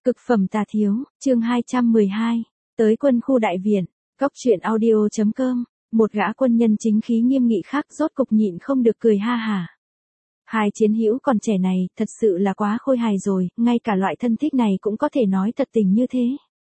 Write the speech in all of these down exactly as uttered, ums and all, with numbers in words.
Cực phẩm tà thiếu, chương hai trăm mười hai, tới quân khu đại viện, cốc truyện audio chấm com, một gã quân nhân chính khí nghiêm nghị khác rốt cục nhịn không được cười ha hả. Hai chiến hữu còn trẻ này, thật sự là quá khôi hài rồi, ngay cả loại thân thích này cũng có thể nói thật tình như thế.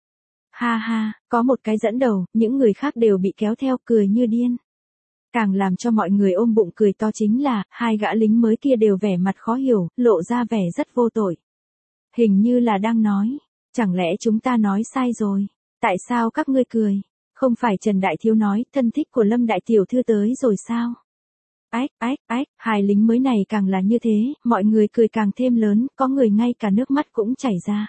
Ha ha, có một cái dẫn đầu, những người khác đều bị kéo theo cười như điên. Càng làm cho mọi người ôm bụng cười to chính là, hai gã lính mới kia đều vẻ mặt khó hiểu, lộ ra vẻ rất vô tội. Hình như là đang nói, chẳng lẽ chúng ta nói sai rồi, tại sao các ngươi cười, không phải Trần Đại Thiếu nói thân thích của Lâm Đại Tiểu Thư tới rồi sao? Ách, ách, ách, hai lính mới này càng là như thế, mọi người cười càng thêm lớn, có người ngay cả nước mắt cũng chảy ra.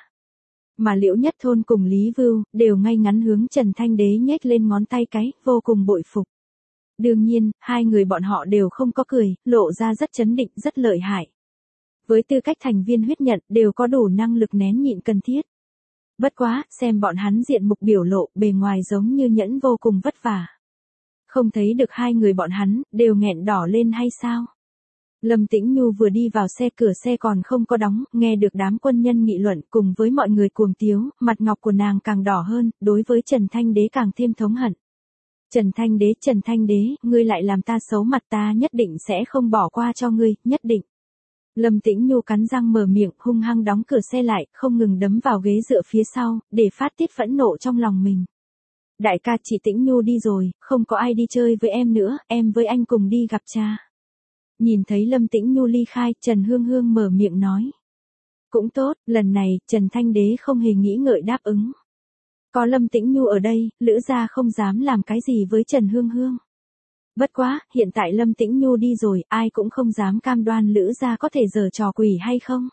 Mà Liễu Nhất Thôn cùng Lý Vưu, đều ngay ngắn hướng Trần Thanh Đế nhếch lên ngón tay cái, vô cùng bội phục. Đương nhiên, hai người bọn họ đều không có cười, lộ ra rất chấn định, rất lợi hại. Với tư cách thành viên huyết nhận, đều có đủ năng lực nén nhịn cần thiết. Bất quá, xem bọn hắn diện mục biểu lộ, bề ngoài giống như nhẫn vô cùng vất vả. Không thấy được hai người bọn hắn, đều nghẹn đỏ lên hay sao? Lâm Tĩnh Nhu vừa đi vào xe, cửa xe còn không có đóng, nghe được đám quân nhân nghị luận cùng với mọi người cuồng tiếu, mặt ngọc của nàng càng đỏ hơn, đối với Trần Thanh Đế càng thêm thống hận. Trần Thanh Đế, Trần Thanh Đế, ngươi lại làm ta xấu mặt, ta nhất định sẽ không bỏ qua cho ngươi, nhất định. Lâm Tĩnh Nhu cắn răng mở miệng, hung hăng đóng cửa xe lại, không ngừng đấm vào ghế dựa phía sau, để phát tiết phẫn nộ trong lòng mình. Đại ca, chị Tĩnh Nhu đi rồi, không có ai đi chơi với em nữa, em với anh cùng đi gặp cha. Nhìn thấy Lâm Tĩnh Nhu ly khai, Trần Hương Hương mở miệng nói. Cũng tốt, lần này, Trần Thanh Đế không hề nghĩ ngợi đáp ứng. Có Lâm Tĩnh Nhu ở đây, Lữ gia không dám làm cái gì với Trần Hương Hương. Bất quá, hiện tại Lâm Tĩnh Nhu đi rồi, ai cũng không dám cam đoan Lữ gia có thể giở trò quỷ hay không.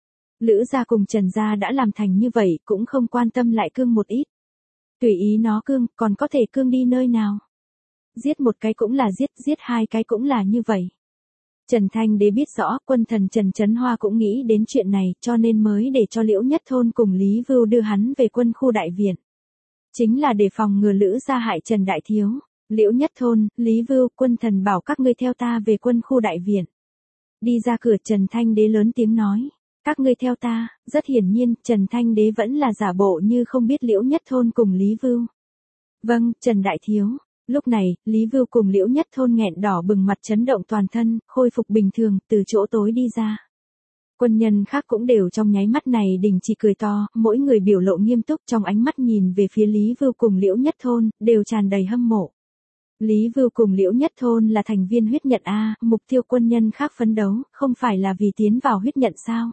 Lữ gia cùng Trần gia đã làm thành như vậy, cũng không quan tâm lại cương một ít. Tùy ý nó cương, còn có thể cương đi nơi nào. Giết một cái cũng là giết, giết hai cái cũng là như vậy. Trần Thanh Đế biết rõ, quân thần Trần Chấn Hoa cũng nghĩ đến chuyện này, cho nên mới để cho Liễu Nhất Thôn cùng Lý Vưu đưa hắn về quân khu đại viện. Chính là để phòng ngừa Lữ gia hại Trần Đại Thiếu. Liễu Nhất Thôn, Lý Vưu, quân thần bảo các ngươi theo ta về quân khu đại viện. Đi ra cửa, Trần Thanh Đế lớn tiếng nói. Các ngươi theo ta, rất hiển nhiên, Trần Thanh Đế vẫn là giả bộ như không biết Liễu Nhất Thôn cùng Lý Vưu. Vâng, Trần Đại Thiếu. Lúc này, Lý Vưu cùng Liễu Nhất Thôn nghẹn đỏ bừng mặt, chấn động toàn thân, khôi phục bình thường, từ chỗ tối đi ra. Quân nhân khác cũng đều trong nháy mắt này đình chỉ cười to, mỗi người biểu lộ nghiêm túc, trong ánh mắt nhìn về phía Lý Vưu cùng Liễu Nhất Thôn, đều tràn đầy hâm mộ. Lý Vưu cùng Liễu Nhất Thôn là thành viên huyết nhận A, mục tiêu quân nhân khác phấn đấu, không phải là vì tiến vào huyết nhận sao?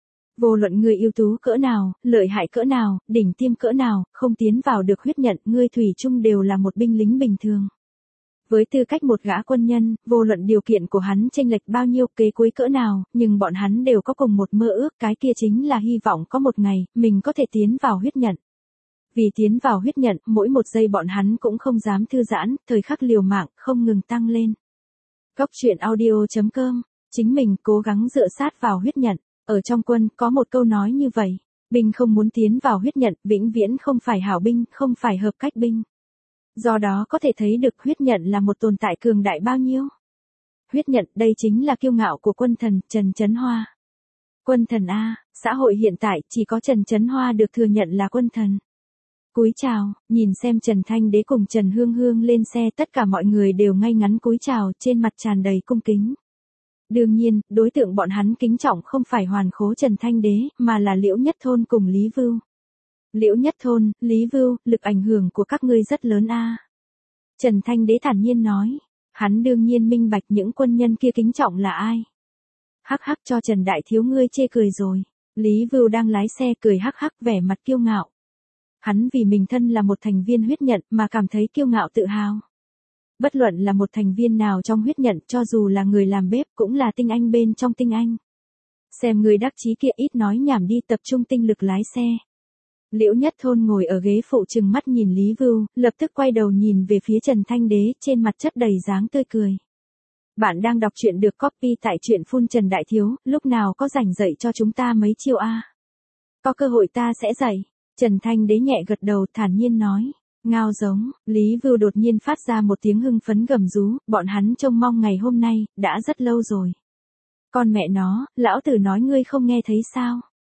Vô luận người ưu tú cỡ nào, lợi hại cỡ nào, đỉnh tiêm cỡ nào, không tiến vào được huyết nhận, ngươi thủy chung đều là một binh lính bình thường. Với tư cách một gã quân nhân, vô luận điều kiện của hắn chênh lệch bao nhiêu, kế cuối cỡ nào, nhưng bọn hắn đều có cùng một mơ ước, cái kia chính là hy vọng có một ngày, mình có thể tiến vào huyết nhận. Vì tiến vào huyết nhận, mỗi một giây bọn hắn cũng không dám thư giãn, thời khắc liều mạng, không ngừng tăng lên. Cốc truyện audio chấm com, chính mình cố gắng dựa sát vào huyết nhận. Ở trong quân, có một câu nói như vậy, binh không muốn tiến vào huyết nhận, vĩnh viễn không phải hảo binh, không phải hợp cách binh. Do đó có thể thấy được huyết nhận là một tồn tại cường đại bao nhiêu. Huyết nhận, đây chính là kiêu ngạo của quân thần, Trần Chấn Hoa. Quân thần A, xã hội hiện tại, chỉ có Trần Chấn Hoa được thừa nhận là quân thần. Cúi chào, nhìn xem Trần Thanh Đế cùng Trần Hương Hương lên xe, tất cả mọi người đều ngay ngắn cúi chào, trên mặt tràn đầy cung kính. Đương nhiên, đối tượng bọn hắn kính trọng không phải hoàn khố Trần Thanh Đế, mà là Liễu Nhất Thôn cùng Lý Vưu. Liễu Nhất Thôn, Lý Vưu, lực ảnh hưởng của các ngươi rất lớn a. Trần Thanh Đế thản nhiên nói. Hắn đương nhiên minh bạch những quân nhân kia kính trọng là ai. Hắc hắc, cho Trần Đại Thiếu ngươi chê cười rồi. Lý Vưu đang lái xe cười hắc hắc, vẻ mặt kiêu ngạo. Hắn vì mình thân là một thành viên huyết nhận mà cảm thấy kiêu ngạo tự hào. Bất luận là một thành viên nào trong huyết nhận, cho dù là người làm bếp cũng là tinh anh bên trong tinh anh. Xem người đắc chí kia, ít nói nhảm đi, tập trung tinh lực lái xe. Liễu Nhất Thôn ngồi ở ghế phụ trừng mắt nhìn Lý Vưu, lập tức quay đầu nhìn về phía Trần Thanh Đế, trên mặt chất đầy dáng tươi cười. Bạn đang đọc truyện được copy tại truyện phun Trần Đại Thiếu, lúc nào có rảnh dạy cho chúng ta mấy chiêu a? Có cơ hội ta sẽ dạy. Trần Thanh Đế nhẹ gật đầu, thản nhiên nói. Ngao giống, Lý Vưu đột nhiên phát ra một tiếng hưng phấn gầm rú, bọn hắn trông mong ngày hôm nay, đã rất lâu rồi. Con mẹ nó, lão tử nói ngươi không nghe thấy sao?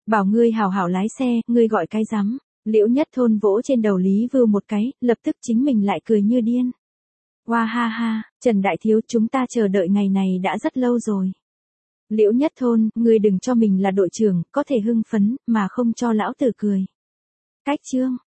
Bảo ngươi hảo hảo lái xe, ngươi gọi cái rắm. Liễu Nhất Thôn vỗ trên đầu Lý Vưu một cái, lập tức chính mình lại cười như điên. Hoa ha ha, Trần Đại Thiếu, chúng ta chờ đợi ngày này đã rất lâu rồi. Liễu Nhất Thôn, ngươi đừng cho mình là đội trưởng, có thể hưng phấn, mà không cho lão tử cười. Cách chương.